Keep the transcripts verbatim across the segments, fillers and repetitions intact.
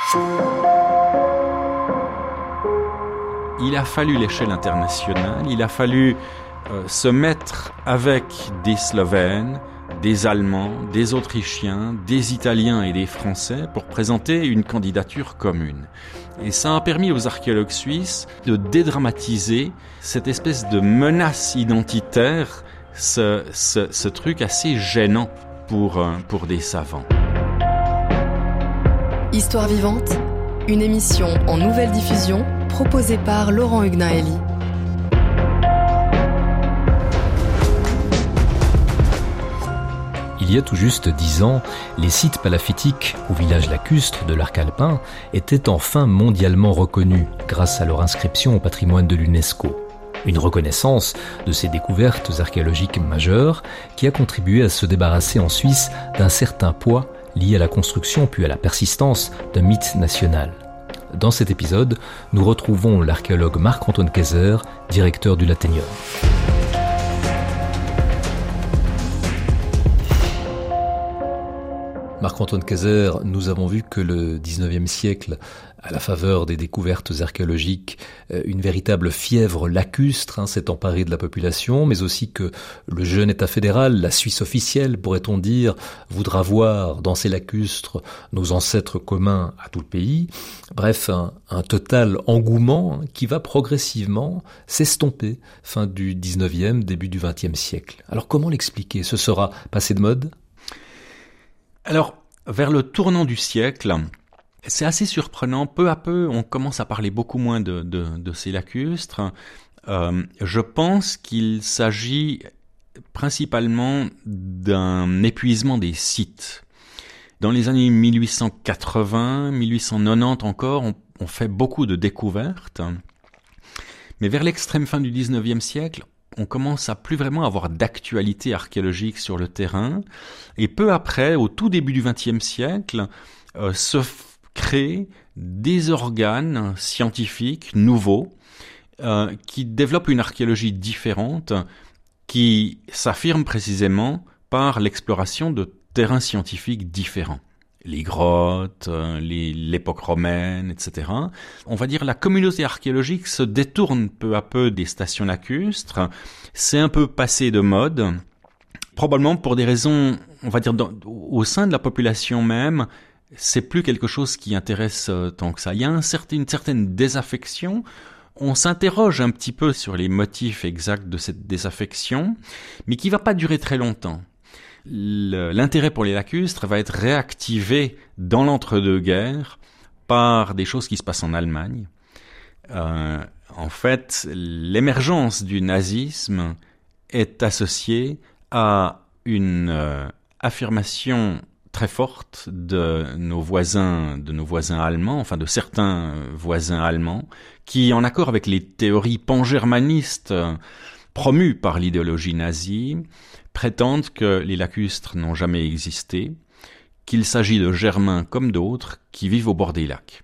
Il a fallu l'échelle internationale, il a fallu euh, se mettre avec des Slovènes, des Allemands, des Autrichiens, des Italiens et des Français pour présenter une candidature commune. Et ça a permis aux archéologues suisses de dédramatiser cette espèce de menace identitaire, ce, ce, ce truc assez gênant pour, pour des savants. Histoire vivante, une émission en nouvelle diffusion proposée par Laurent Hugnaeli. Il y a tout juste dix ans, les sites palafitiques ou villages lacustres de l'arc alpin étaient enfin mondialement reconnus grâce à leur inscription au patrimoine de l'UNESCO. Une reconnaissance de ces découvertes archéologiques majeures qui a contribué à se débarrasser en Suisse d'un certain poids lié à la construction puis à la persistance d'un mythe national. Dans cet épisode, nous retrouvons l'archéologue Marc-Antoine Kayser, directeur du Lathénium. Marc-Antoine Kayser, nous avons vu que le dix-neuvième siècle, à la faveur des découvertes archéologiques, une véritable fièvre lacustre hein, s'est emparée de la population, mais aussi que le jeune État fédéral, la Suisse officielle, pourrait-on dire, voudra voir dans ces lacustres nos ancêtres communs à tout le pays. Bref, un, un total engouement qui va progressivement s'estomper fin du dix-neuvième, début du vingtième siècle. Alors comment l'expliquer ? Ce sera passé de mode ? Alors, vers le tournant du siècle, c'est assez surprenant. Peu à peu, on commence à parler beaucoup moins de, de, de ces lacustres. Euh, je pense qu'il s'agit principalement d'un épuisement des sites. Dans les années mille huit cent quatre-vingts, mille huit cent quatre-vingt-dix encore, on, on fait beaucoup de découvertes. Mais vers l'extrême fin du dix-neuvième siècle, on commence à plus vraiment avoir d'actualité archéologique sur le terrain. Et peu après, au tout début du vingtième siècle, euh, se f- créent des organes scientifiques nouveaux euh, qui développent une archéologie différente, qui s'affirme précisément par l'exploration de terrains scientifiques différents. Les grottes, les, l'époque romaine, et cetera. On va dire la communauté archéologique se détourne peu à peu des stations lacustres. C'est un peu passé de mode, probablement pour des raisons, on va dire, dans, au sein de la population même, c'est plus quelque chose qui intéresse tant que ça. Il y a un certain, une certaine désaffection. On s'interroge un petit peu sur les motifs exacts de cette désaffection, mais qui va pas durer très longtemps. L'intérêt pour les lacustres va être réactivé dans l'entre-deux-guerres par des choses qui se passent en Allemagne. Euh, en fait, l'émergence du nazisme est associée à une euh, affirmation très forte de nos voisins, de nos voisins allemands, enfin de certains voisins allemands, qui, en accord avec les théories pangermanistes euh, promues par l'idéologie nazie, prétendent que les lacustres n'ont jamais existé, qu'il s'agit de Germains comme d'autres qui vivent au bord des lacs.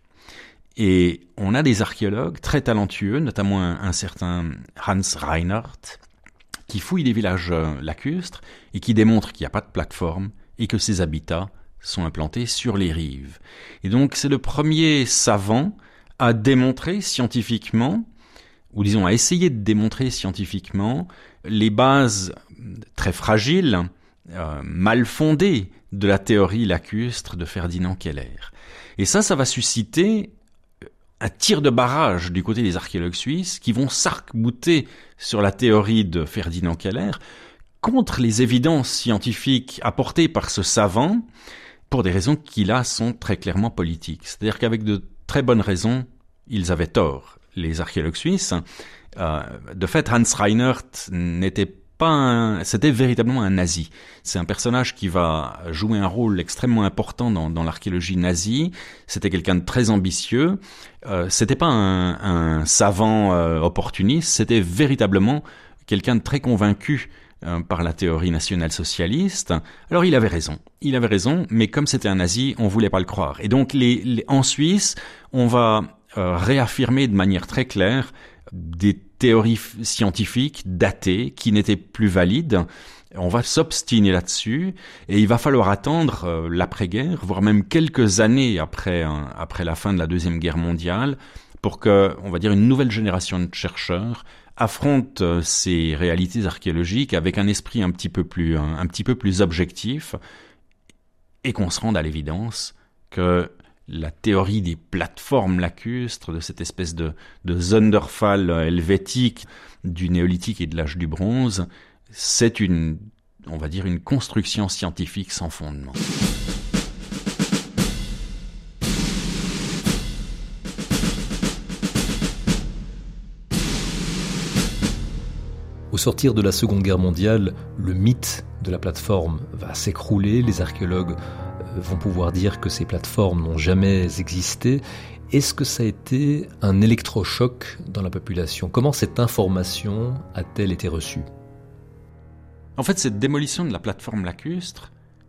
Et on a des archéologues très talentueux, notamment un, un certain Hans Reinhardt, qui fouille des villages lacustres et qui démontre qu'il n'y a pas de plateforme et que ces habitats sont implantés sur les rives. Et donc c'est le premier savant à démontrer scientifiquement, ou disons à essayer de démontrer scientifiquement, les bases très fragiles, euh, mal fondées de la théorie lacustre de Ferdinand Keller. Et ça, ça va susciter un tir de barrage du côté des archéologues suisses qui vont s'arc-bouter sur la théorie de Ferdinand Keller contre les évidences scientifiques apportées par ce savant pour des raisons qui, là, sont très clairement politiques. C'est-à-dire qu'avec de très bonnes raisons, ils avaient tort, les archéologues suisses. Euh, de fait, Hans Reinhardt n'était pas un, c'était véritablement un nazi. C'est un personnage qui va jouer un rôle extrêmement important dans, dans l'archéologie nazie. C'était quelqu'un de très ambitieux. Euh, c'était pas un, un savant euh, opportuniste. C'était véritablement quelqu'un de très convaincu euh, par la théorie nationale-socialiste. Alors il avait raison. Il avait raison, mais comme c'était un nazi, on voulait pas le croire. Et donc les, les, en Suisse, on va euh, réaffirmer de manière très claire des théories scientifiques datées qui n'étaient plus valides On va s'obstiner là-dessus et il va falloir attendre euh, l'après-guerre, voire même quelques années après, hein, après la fin de la Deuxième Guerre mondiale, pour que, on va dire, une nouvelle génération de chercheurs affronte euh, ces réalités archéologiques avec un esprit un petit peu plus, un, un petit peu plus objectif et qu'on se rende à l'évidence que la théorie des plateformes lacustres, de cette espèce de, de Sonderfall helvétique du néolithique et de l'âge du bronze, c'est une, on va dire, une construction scientifique sans fondement. Au sortir de la Seconde Guerre mondiale, le mythe de la plateforme va s'écrouler. Les archéologues vont pouvoir dire que ces plateformes n'ont jamais existé. Est-ce que ça a été un électrochoc dans la population ? Comment cette information a-t-elle été reçue ? En fait, cette démolition de la plateforme lacustre,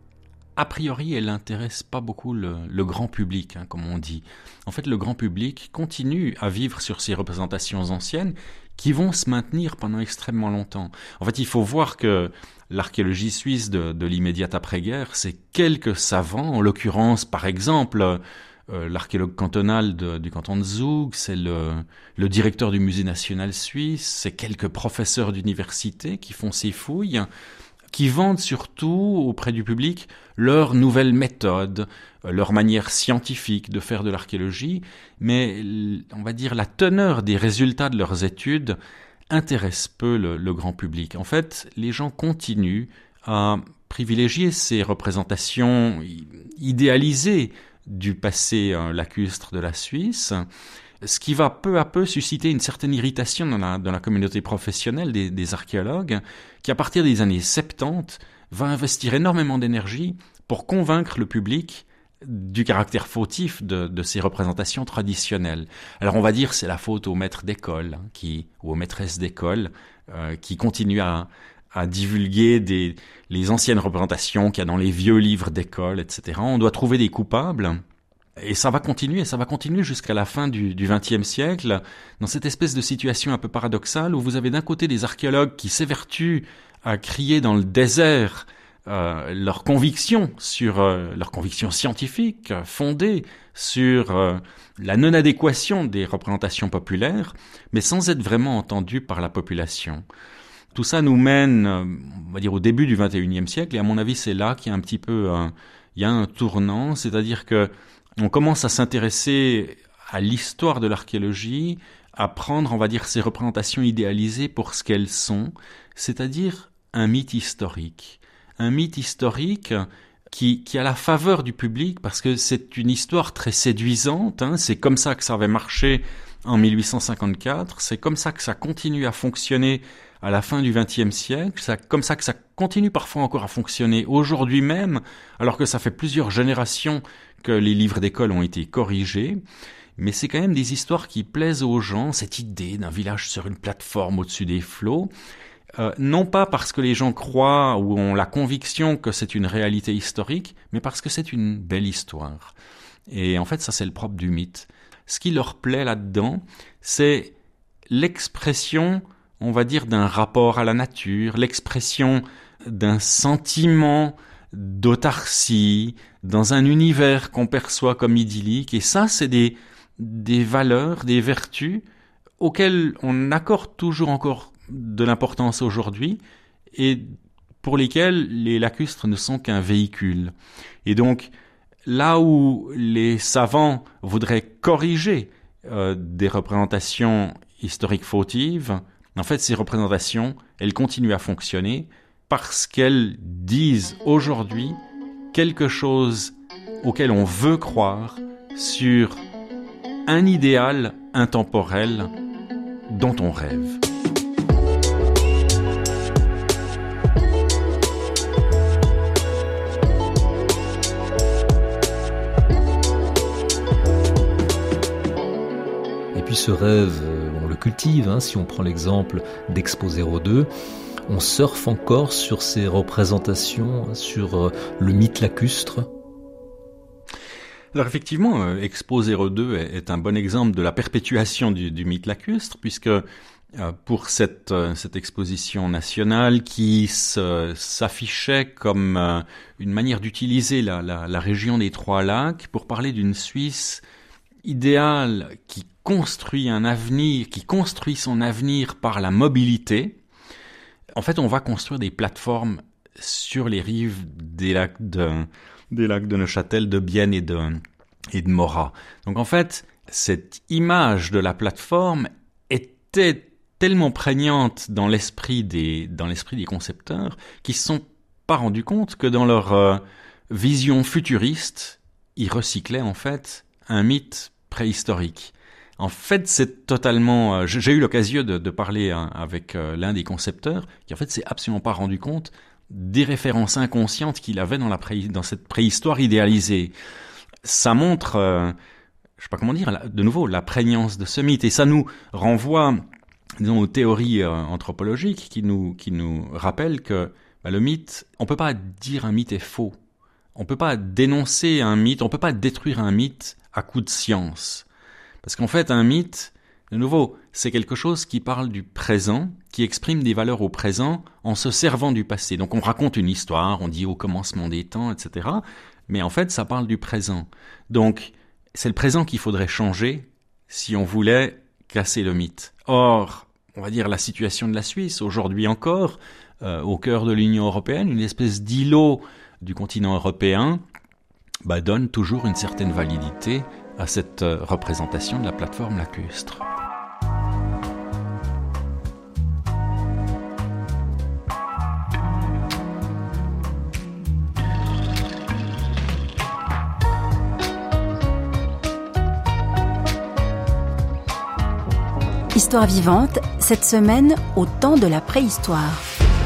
a priori, elle n'intéresse pas beaucoup le, le grand public, hein, comme on dit. En fait, le grand public continue à vivre sur ces représentations anciennes qui vont se maintenir pendant extrêmement longtemps. En fait, il faut voir que l'archéologie suisse de, de l'immédiate après-guerre, c'est quelques savants, en l'occurrence, par exemple, euh, l'archéologue cantonal de, du canton de Zug, c'est le, le directeur du musée national suisse, c'est quelques professeurs d'université qui font ces fouilles, qui vendent surtout auprès du public leurs nouvelles méthodes, leur manière scientifique de faire de l'archéologie, mais on va dire la teneur des résultats de leurs études intéresse peu le, le grand public. En fait, les gens continuent à privilégier ces représentations idéalisées du passé euh, lacustre de la Suisse, ce qui va peu à peu susciter une certaine irritation dans la, dans la communauté professionnelle des, des archéologues, qui à partir des années soixante-dix va investir énormément d'énergie pour convaincre le public du caractère fautif de, de ces représentations traditionnelles. Alors on va dire c'est la faute aux maîtres d'école, hein, qui, ou aux maîtresses d'école, euh, qui continuent à, à divulguer des, les anciennes représentations qu'il y a dans les vieux livres d'école, et cetera. On doit trouver des coupables. Et ça va continuer, ça va continuer jusqu'à la fin du, du vingtième siècle, dans cette espèce de situation un peu paradoxale où vous avez d'un côté des archéologues qui s'évertuent à crier dans le désert euh, leurs convictions sur euh, leurs convictions scientifiques euh, fondées sur euh, la non-adéquation des représentations populaires, mais sans être vraiment entendus par la population. Tout ça nous mène, euh, on va dire, au début du vingt et unième siècle, et à mon avis, c'est là qu'il y a un petit peu, euh, il y a un tournant, c'est-à-dire que on commence à s'intéresser à l'histoire de l'archéologie, à prendre, on va dire, ces représentations idéalisées pour ce qu'elles sont, c'est-à-dire un mythe historique. Un mythe historique qui, qui a la faveur du public parce que c'est une histoire très séduisante, hein, c'est comme ça que ça avait marché en mille huit cent cinquante-quatre, c'est comme ça que ça continue à fonctionner à la fin du vingtième siècle, c'est comme ça que ça continue parfois encore à fonctionner aujourd'hui même, alors que ça fait plusieurs générations que les livres d'école ont été corrigés, mais c'est quand même des histoires qui plaisent aux gens, cette idée d'un village sur une plateforme au-dessus des flots, euh, non pas parce que les gens croient ou ont la conviction que c'est une réalité historique, mais parce que c'est une belle histoire. Et en fait, ça c'est le propre du mythe. Ce qui leur plaît là-dedans, c'est l'expression, on va dire, d'un rapport à la nature, l'expression d'un sentiment d'autarcie, dans un univers qu'on perçoit comme idyllique. Et ça, c'est des, des valeurs, des vertus auxquelles on accorde toujours encore de l'importance aujourd'hui et pour lesquelles les lacustres ne sont qu'un véhicule. Et donc, là où les savants voudraient corriger euh, des représentations historiques fautives, en fait, ces représentations, elles continuent à fonctionner parce qu'elles disent aujourd'hui quelque chose auquel on veut croire sur un idéal intemporel dont on rêve. Et puis ce rêve, on le cultive, hein, si on prend l'exemple d'Expo zéro deux, on surfe encore sur ces représentations, sur le mythe lacustre. Alors effectivement, Expo zéro deux est un bon exemple de la perpétuation du, du mythe lacustre, puisque euh, pour cette, euh, cette exposition nationale qui se, s'affichait comme euh, une manière d'utiliser la, la, la région des Trois Lacs pour parler d'une Suisse idéale qui construit un avenir, qui construit son avenir par la mobilité. En fait, on va construire des plateformes sur les rives des lacs de, des lacs de Neuchâtel, de Bienne et de, et de Morat. Donc en fait, cette image de la plateforme était tellement prégnante dans l'esprit des, dans l'esprit des concepteurs qu'ils se sont pas rendus compte que dans leur euh, vision futuriste, ils recyclaient en fait un mythe préhistorique. En fait, c'est totalement... Euh, j'ai eu l'occasion de, de parler hein, avec euh, l'un des concepteurs qui en fait s'est absolument pas rendu compte des références inconscientes qu'il avait dans, la pré, dans cette préhistoire idéalisée. Ça montre, euh, je sais pas comment dire, la, de nouveau, la prégnance de ce mythe. Et ça nous renvoie, disons, aux théories euh, anthropologiques qui nous, qui nous rappellent que bah, le mythe, on peut pas dire un mythe est faux. On peut pas dénoncer un mythe, on peut pas détruire un mythe à coup de science. Parce qu'en fait, un mythe, de nouveau, c'est quelque chose qui parle du présent, qui exprime des valeurs au présent en se servant du passé. Donc on raconte une histoire, on dit au commencement des temps, et cetera. Mais en fait, ça parle du présent. Donc, c'est le présent qu'il faudrait changer si on voulait casser le mythe. Or, on va dire la situation de la Suisse, aujourd'hui encore, euh, au cœur de l'Union européenne, une espèce d'îlot du continent européen, bah, donne toujours une certaine validité à cette représentation de la plateforme lacustre. Histoire vivante, cette semaine au temps de la préhistoire.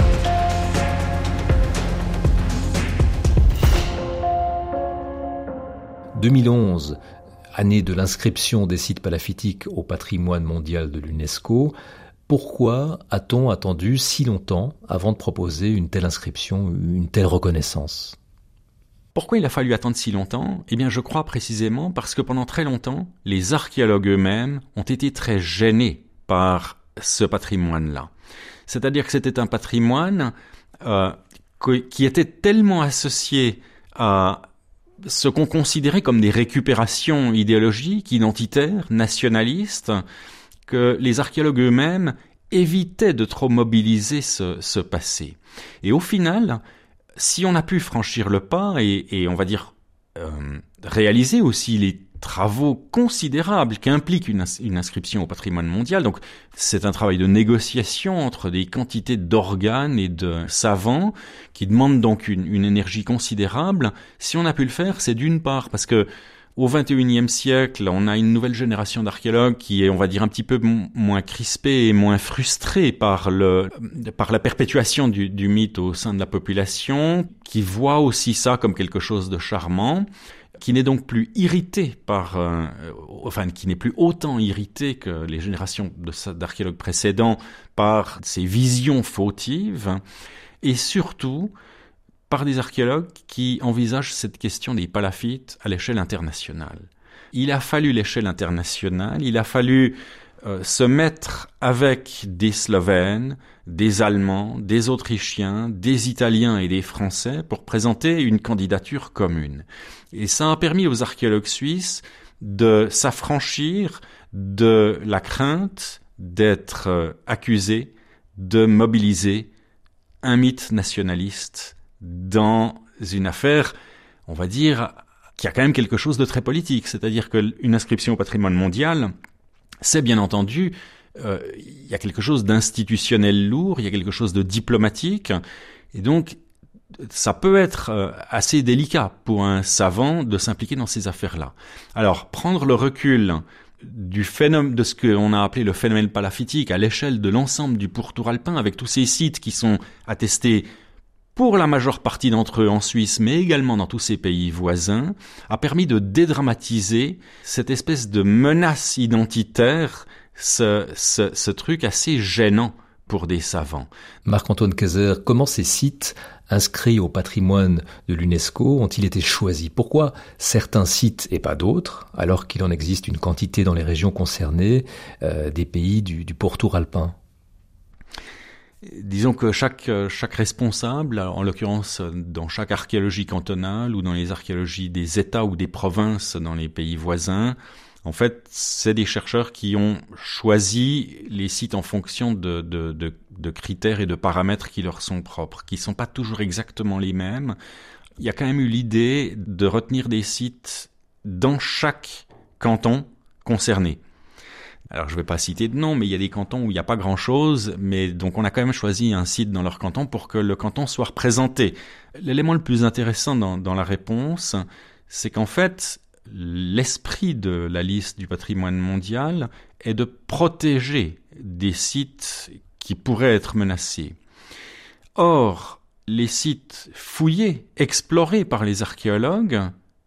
deux mille onze, année de l'inscription des sites palafitiques au patrimoine mondial de l'UNESCO. Pourquoi a-t-on attendu si longtemps avant de proposer une telle inscription, une telle reconnaissance ? Pourquoi il a fallu attendre si longtemps ? Eh bien, je crois précisément parce que pendant très longtemps, les archéologues eux-mêmes ont été très gênés par ce patrimoine-là. C'est-à-dire que c'était un patrimoine euh, qui était tellement associé à ce qu'on considérait comme des récupérations idéologiques, identitaires, nationalistes, que les archéologues eux-mêmes évitaient de trop mobiliser ce, ce passé. Et au final, si on a pu franchir le pas et, et on va dire euh, réaliser aussi les travaux considérables qu'implique une, une inscription au patrimoine mondial, donc c'est un travail de négociation entre des quantités d'organes et de savants qui demandent donc une, une énergie considérable. Si on a pu le faire, c'est d'une part parce que au vingt et unième siècle, on a une nouvelle génération d'archéologues qui est, on va dire, un petit peu m- moins crispée et moins frustrée par le, par la perpétuation du, du mythe au sein de la population, qui voit aussi ça comme quelque chose de charmant, qui n'est donc plus irrité par, euh, enfin, qui n'est plus autant irrité que les générations de, d'archéologues précédents par ces visions fautives, et surtout par des archéologues qui envisagent cette question des palafites à l'échelle internationale. Il a fallu l'échelle internationale, il a fallu euh, se mettre avec des Slovènes, des Allemands, des Autrichiens, des Italiens et des Français pour présenter une candidature commune. Et ça a permis aux archéologues suisses de s'affranchir de la crainte d'être euh, accusés de mobiliser un mythe nationaliste dans une affaire, on va dire, qui a quand même quelque chose de très politique. C'est-à-dire qu'une inscription au patrimoine mondial, c'est bien entendu, euh, il y a quelque chose d'institutionnel lourd, il y a quelque chose de diplomatique, et donc ça peut être euh, assez délicat pour un savant de s'impliquer dans ces affaires-là. Alors, prendre le recul du phénomène, de ce qu'on a appelé le phénomène palafitique à l'échelle de l'ensemble du pourtour alpin, avec tous ces sites qui sont attestés pour la majeure partie d'entre eux en Suisse, mais également dans tous ces pays voisins, a permis de dédramatiser cette espèce de menace identitaire, ce, ce, ce truc assez gênant pour des savants. Marc-Antoine Kayser, comment ces sites inscrits au patrimoine de l'UNESCO ont-ils été choisis ? Pourquoi certains sites et pas d'autres, alors qu'il en existe une quantité dans les régions concernées euh, des pays du, du pourtour alpin ? Disons que chaque, chaque responsable, en l'occurrence dans chaque archéologie cantonale ou dans les archéologies des États ou des provinces dans les pays voisins, en fait, c'est des chercheurs qui ont choisi les sites en fonction de, de, de, de critères et de paramètres qui leur sont propres, qui ne sont pas toujours exactement les mêmes. Il y a quand même eu l'idée de retenir des sites dans chaque canton concerné. Alors, je ne vais pas citer de nom, mais il y a des cantons où il n'y a pas grand-chose, mais donc on a quand même choisi un site dans leur canton pour que le canton soit représenté. L'élément le plus intéressant dans, dans la réponse, c'est qu'en fait, l'esprit de la liste du patrimoine mondial est de protéger des sites qui pourraient être menacés. Or, les sites fouillés, explorés par les archéologues,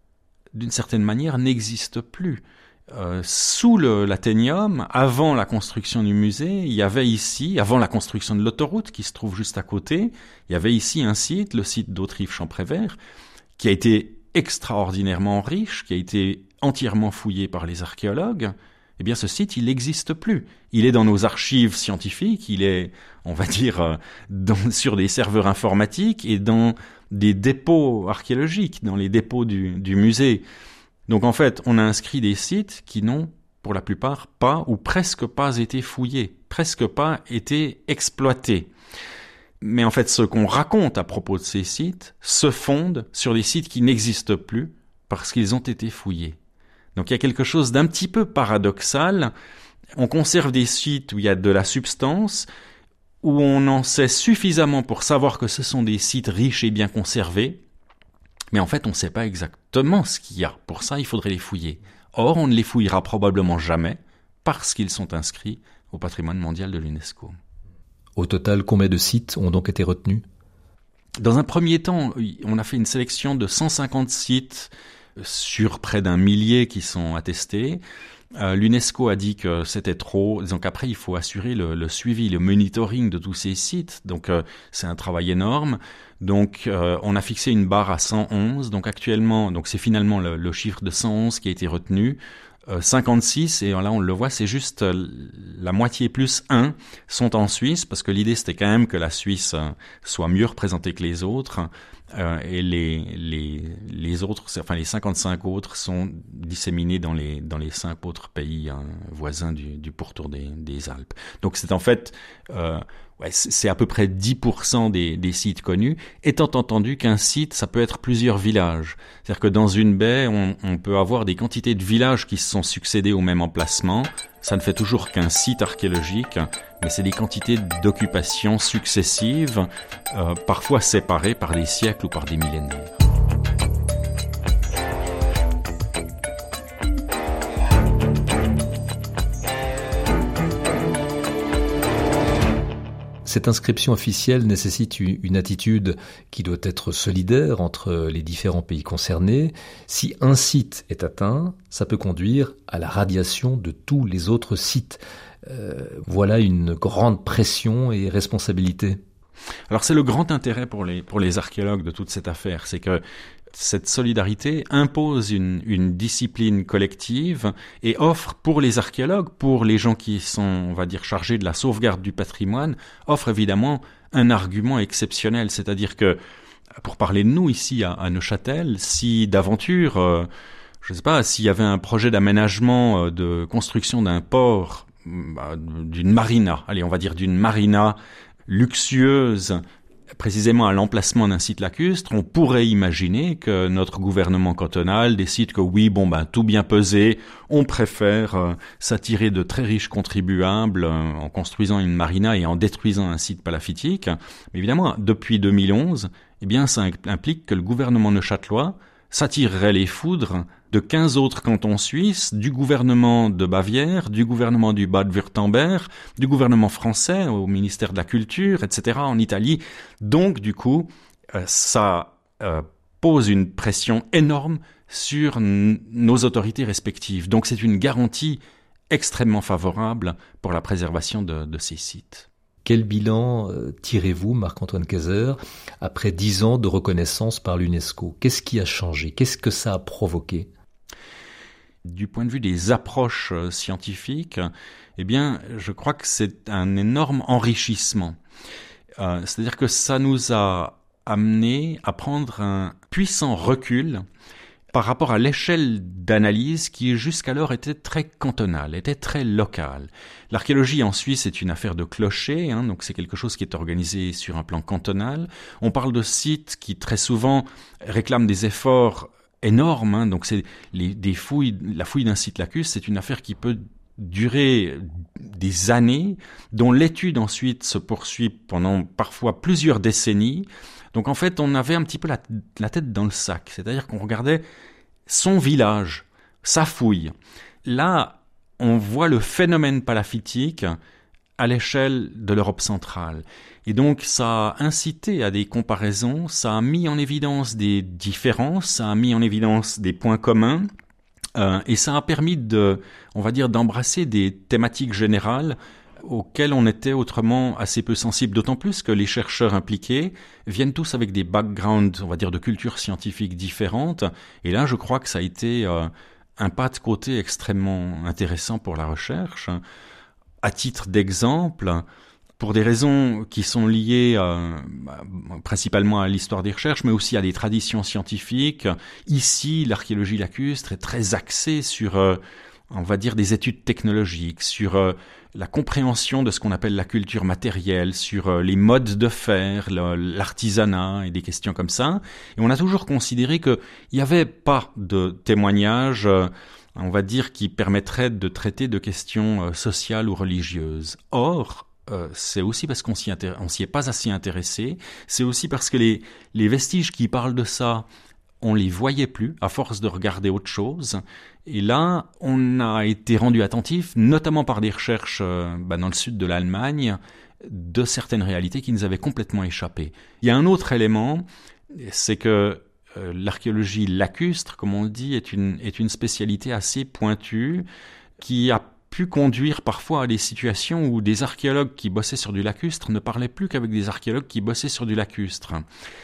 d'une certaine manière, n'existent plus. Euh, sous le, l'Athénium, avant la construction du musée, il y avait ici, avant la construction de l'autoroute qui se trouve juste à côté, il y avait ici un site, le site d'Autrive-Champrévert, qui a été extraordinairement riche, qui a été entièrement fouillé par les archéologues. Eh bien, ce site, il n'existe plus. Il est dans nos archives scientifiques, il est, on va dire, euh, dans, sur des serveurs informatiques et dans des dépôts archéologiques, dans les dépôts du, du musée. Donc en fait, on a inscrit des sites qui n'ont, pour la plupart, pas ou presque pas été fouillés, presque pas été exploités. Mais en fait, ce qu'on raconte à propos de ces sites se fonde sur des sites qui n'existent plus parce qu'ils ont été fouillés. Donc il y a quelque chose d'un petit peu paradoxal. On conserve des sites où il y a de la substance, où on en sait suffisamment pour savoir que ce sont des sites riches et bien conservés, mais en fait, on ne sait pas exactement ce qu'il y a. Pour ça, il faudrait les fouiller. Or, on ne les fouillera probablement jamais parce qu'ils sont inscrits au patrimoine mondial de l'UNESCO. Au total, combien de sites ont donc été retenus ? Dans un premier temps, on a fait une sélection de cent cinquante sites sur près d'un millier qui sont attestés. Euh, L'UNESCO a dit que c'était trop, donc après il faut assurer le, le suivi, le monitoring de tous ces sites, donc euh, c'est un travail énorme. Donc euh, on a fixé une barre à cent onze, donc actuellement, donc c'est finalement le, le chiffre de cent onze qui a été retenu. Euh, cinquante-six, et là on le voit, c'est juste euh, la moitié plus un sont en Suisse, parce que l'idée c'était quand même que la Suisse euh, soit mieux représentée que les autres. Euh, et les les les autres, enfin les cinquante-cinq autres sont disséminés dans les dans les cinq autres pays hein, voisins du du pourtour des des Alpes. Donc c'est en fait euh, ouais, c'est à peu près dix pour cent des des sites connus, étant entendu qu'un site ça peut être plusieurs villages. C'est-à-dire que dans une baie, on on peut avoir des quantités de villages qui se sont succédés au même emplacement. Ça ne fait toujours qu'un site archéologique, mais c'est des quantités d'occupation successives, euh, parfois séparées par des siècles ou par des millénaires. Cette inscription officielle nécessite une attitude qui doit être solidaire entre les différents pays concernés. Si un site est atteint, ça peut conduire à la radiation de tous les autres sites. Euh, voilà une grande pression et responsabilité. Alors c'est le grand intérêt pour les, pour les archéologues de toute cette affaire, c'est que cette solidarité impose une, une discipline collective et offre pour les archéologues, pour les gens qui sont, on va dire, chargés de la sauvegarde du patrimoine, offre évidemment un argument exceptionnel. C'est-à-dire que, pour parler de nous ici à, à Neuchâtel, si d'aventure, euh, je ne sais pas, s'il y avait un projet d'aménagement, euh, de construction d'un port, euh, d'une marina, allez, on va dire d'une marina luxueuse, précisément à l'emplacement d'un site lacustre, on pourrait imaginer que notre gouvernement cantonal décide que oui, bon ben tout bien pesé, on préfère euh, s'attirer de très riches contribuables euh, en construisant une marina et en détruisant un site palaffitique. Mais évidemment, depuis deux mille onze, eh bien ça implique que le gouvernement neuchâtelois s'attirerait les foudres de quinze autres cantons suisses, du gouvernement de Bavière, du gouvernement du Bade-Wurtemberg, du gouvernement français au ministère de la Culture, et cetera en Italie. Donc, du coup, euh, ça euh, pose une pression énorme sur n- nos autorités respectives. Donc, c'est une garantie extrêmement favorable pour la préservation de, de ces sites. Quel bilan euh, tirez-vous, Marc-Antoine Kayser, après dix ans de reconnaissance par l'UNESCO ? Qu'est-ce qui a changé ? Qu'est-ce que ça a provoqué ? Du point de vue des approches scientifiques, eh bien, je crois que c'est un énorme enrichissement. Euh, c'est-à-dire que ça nous a amené à prendre un puissant recul par rapport à l'échelle d'analyse qui jusqu'alors était très cantonale, était très locale. L'archéologie en Suisse est une affaire de clocher, hein, donc c'est quelque chose qui est organisé sur un plan cantonal. On parle de sites qui très souvent réclament des efforts énormes, hein, donc c'est les, des fouilles, la fouille d'un site lacustre, c'est une affaire qui peut durer des années, dont l'étude ensuite se poursuit pendant parfois plusieurs décennies. Donc en fait, on avait un petit peu la, la tête dans le sac, c'est-à-dire qu'on regardait son village, sa fouille. Là, on voit le phénomène palaffitique à l'échelle de l'Europe centrale. Et donc ça a incité à des comparaisons, ça a mis en évidence des différences, ça a mis en évidence des points communs, euh, et ça a permis de, on va dire, d'embrasser des thématiques générales auxquels on était autrement assez peu sensible, d'autant plus que les chercheurs impliqués viennent tous avec des backgrounds, on va dire, de cultures scientifiques différentes, et là je crois que ça a été euh, un pas de côté extrêmement intéressant pour la recherche. À titre d'exemple, pour des raisons qui sont liées euh, principalement à l'histoire des recherches, mais aussi à des traditions scientifiques, ici l'archéologie lacustre est très axée sur, euh, on va dire, des études technologiques, sur euh, la compréhension de ce qu'on appelle la culture matérielle, sur euh, les modes de faire, le, l'artisanat et des questions comme ça. Et on a toujours considéré qu'il n'y avait pas de témoignages, euh, on va dire, qui permettraient de traiter de questions euh, sociales ou religieuses. Or, euh, c'est aussi parce qu'on s'y, intér- on s'y est pas assez intéressé, c'est aussi parce que les, les vestiges qui parlent de ça, on les voyait plus à force de regarder autre chose. Et là, on a été rendu attentif, notamment par des recherches euh, bah, dans le sud de l'Allemagne, de certaines réalités qui nous avaient complètement échappé. Il y a un autre élément, c'est que euh, l'archéologie lacustre, comme on le dit, est une, est une spécialité assez pointue qui a pu conduire parfois à des situations où des archéologues qui bossaient sur du lacustre ne parlaient plus qu'avec des archéologues qui bossaient sur du lacustre.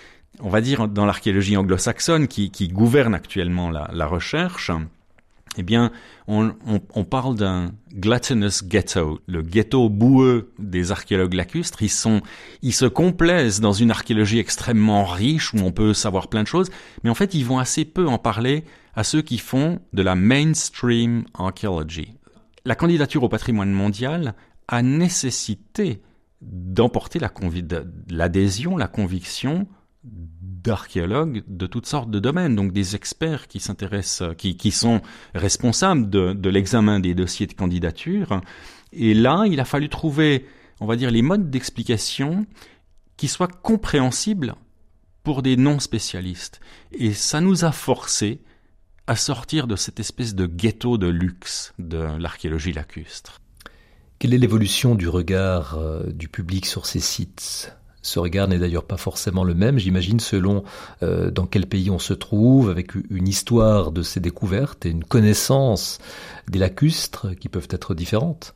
On va dire dans l'archéologie anglo-saxonne qui, qui gouverne actuellement la, la recherche, eh bien, on, on, on parle d'un gluttonous ghetto, le ghetto boueux des archéologues lacustres. Ils sont, ils se complaisent dans une archéologie extrêmement riche où on peut savoir plein de choses, mais en fait, ils vont assez peu en parler à ceux qui font de la mainstream archaeology. La candidature au patrimoine mondial a nécessité d'emporter la convi- l'adhésion, la conviction d'archéologues de toutes sortes de domaines, donc des experts qui s'intéressent, qui, qui sont responsables de, de l'examen des dossiers de candidature. Et là, il a fallu trouver, on va dire, les modes d'explication qui soient compréhensibles pour des non-spécialistes. Et ça nous a forcés à sortir de cette espèce de ghetto de luxe de l'archéologie lacustre. Quelle est l'évolution du regard euh, du public sur ces sites ? Ce regard n'est d'ailleurs pas forcément le même, j'imagine, selon euh, dans quel pays on se trouve, avec une histoire de ces découvertes et une connaissance des lacustres qui peuvent être différentes.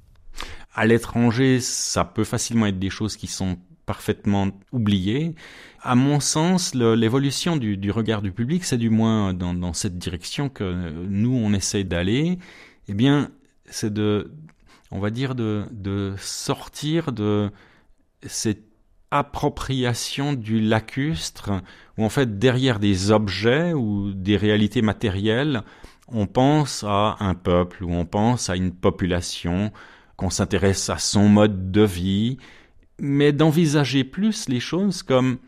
À l'étranger, ça peut facilement être des choses qui sont parfaitement oubliées. À mon sens, le, l'évolution du, du regard du public, c'est du moins dans, dans cette direction que nous, on essaie d'aller. Eh bien, c'est de, on va dire, de, de sortir de cette appropriation du lacustre, où en fait derrière des objets ou des réalités matérielles, on pense à un peuple, ou on pense à une population, qu'on s'intéresse à son mode de vie, mais d'envisager plus les choses comme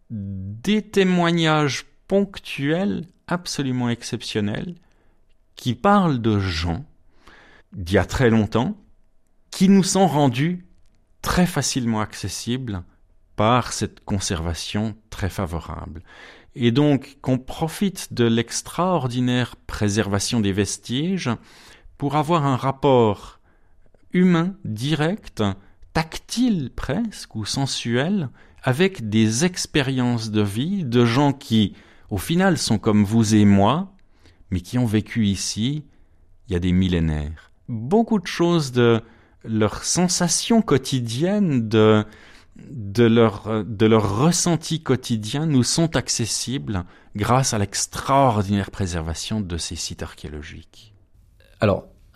des témoignages ponctuels, absolument exceptionnels, qui parlent de gens d'il y a très longtemps, qui nous sont rendus très facilement accessibles par cette conservation très favorable. Et donc, qu'on profite de l'extraordinaire préservation des vestiges pour avoir un rapport humain, direct, tactile presque, ou sensuel, avec des expériences de vie de gens qui, au final, sont comme vous et moi, mais qui ont vécu ici il y a des millénaires. Beaucoup de choses de leurs sensations quotidiennes, de de leur, de leur ressenti quotidien nous sont accessibles grâce à l'extraordinaire préservation de ces sites archéologiques. Alors,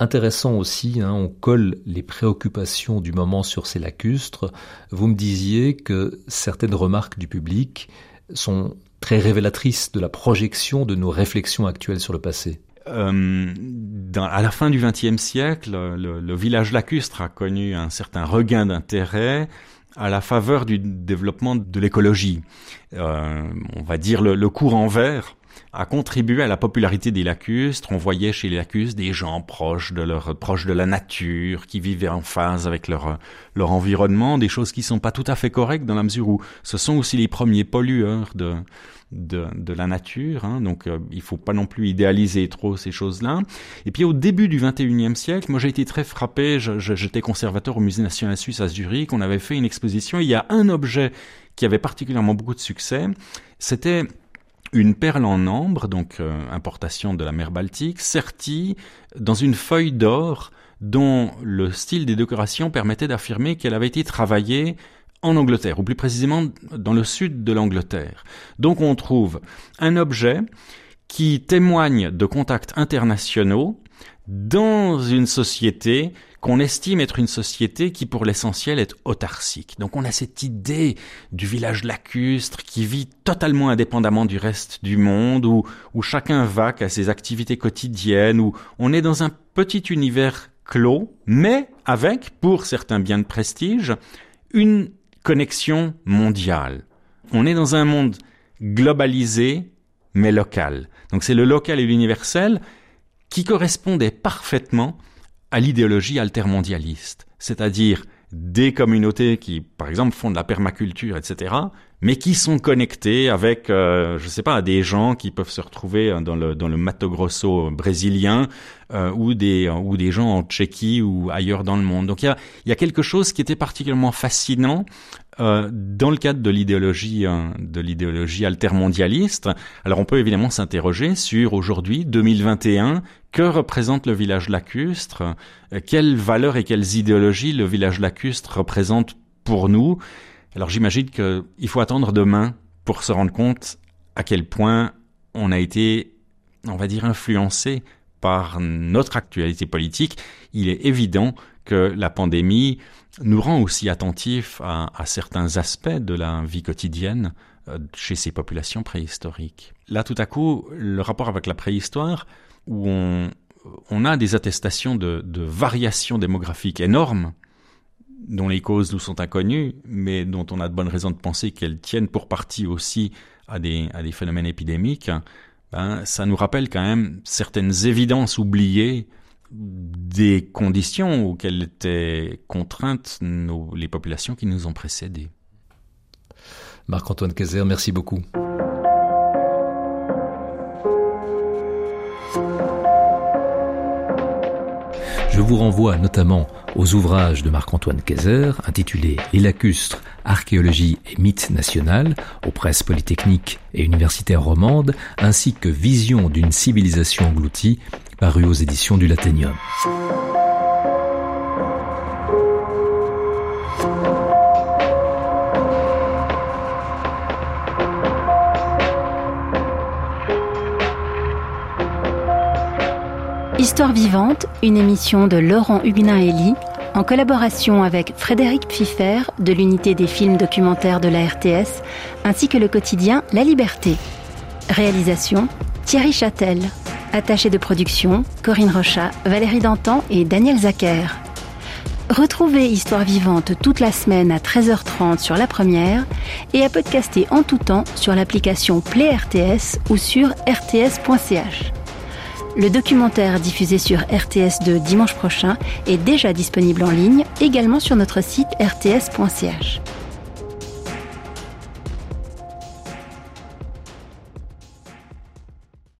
intéressant aussi, hein, on colle les préoccupations du moment sur ces lacustres. Vous me disiez que certaines remarques du public sont très révélatrices de la projection de nos réflexions actuelles sur le passé. Euh, dans, à la fin du vingtième siècle, le, le village lacustre a connu un certain regain d'intérêt à la faveur du développement de l'écologie. Euh, on va dire le, le courant vert a contribué à la popularité des lacustres. On voyait chez les lacustres des gens proches de leur, proches de la nature, qui vivaient en phase avec leur, leur environnement, des choses qui sont pas tout à fait correctes dans la mesure où ce sont aussi les premiers pollueurs de, de, de la nature, hein. Donc euh, il faut pas non plus idéaliser trop ces choses-là. Et puis au début du vingt et unième siècle, moi j'ai été très frappé, je, je, j'étais conservateur au Musée national suisse à Zurich, on avait fait une exposition, il y a un objet qui avait particulièrement beaucoup de succès, c'était une perle en ambre, donc euh, importation de la mer Baltique, sertie dans une feuille d'or dont le style des décorations permettait d'affirmer qu'elle avait été travaillée en Angleterre, ou plus précisément dans le sud de l'Angleterre. Donc on trouve un objet qui témoigne de contacts internationaux dans une société qu'on estime être une société qui, pour l'essentiel, est autarcique. Donc on a cette idée du village lacustre qui vit totalement indépendamment du reste du monde, où, où chacun vaque à ses activités quotidiennes, où on est dans un petit univers clos, mais avec, pour certains biens de prestige, une connexion mondiale. On est dans un monde globalisé, mais local. Donc c'est le local et l'universel qui correspondait parfaitement à l'idéologie altermondialiste, c'est-à-dire des communautés qui, par exemple, font de la permaculture, et cetera, mais qui sont connectées avec, euh, je sais pas, des gens qui peuvent se retrouver dans le dans le Mato Grosso brésilien, euh, ou des ou des gens en Tchéquie ou ailleurs dans le monde. Donc il y a il y a quelque chose qui était particulièrement fascinant euh, dans le cadre de l'idéologie euh, de l'idéologie altermondialiste. Alors on peut évidemment s'interroger sur aujourd'hui, deux mille vingt et un, que représente le village lacustre, euh, quelles valeurs et quelles idéologies le village lacustre représente pour nous. Alors j'imagine qu'il faut attendre demain pour se rendre compte à quel point on a été, on va dire, influencé par notre actualité politique. Il est évident que la pandémie nous rend aussi attentifs à, à certains aspects de la vie quotidienne chez ces populations préhistoriques. Là, tout à coup, le rapport avec la préhistoire, où on, on a des attestations de, de variations démographiques énormes, dont les causes nous sont inconnues, mais dont on a de bonnes raisons de penser qu'elles tiennent pour partie aussi à des, à des phénomènes épidémiques, ben, ça nous rappelle quand même certaines évidences oubliées des conditions auxquelles étaient contraintes nos, les populations qui nous ont précédés. Marc-Antoine Kayser, merci beaucoup. Je vous renvoie notamment aux ouvrages de Marc-Antoine Kayser intitulés « Les lacustres, archéologie et mythe national » aux presses polytechniques et universitaires romandes, ainsi que « Vision d'une civilisation engloutie » paru aux éditions du Laténium. Histoire vivante, une émission de Laurent Huguenin-Hélie, en collaboration avec Frédéric Pfiffer de l'unité des films documentaires de la R T S, ainsi que le quotidien La Liberté. Réalisation, Thierry Châtel. Attaché de production, Corinne Rochat, Valérie Dantan et Daniel Zacher. Retrouvez Histoire vivante toute la semaine à treize heures trente sur La Première et à podcaster en tout temps sur l'application Play R T S ou sur r t s point c h. Le documentaire diffusé sur R T S deux dimanche prochain est déjà disponible en ligne, également sur notre site r t s point c h.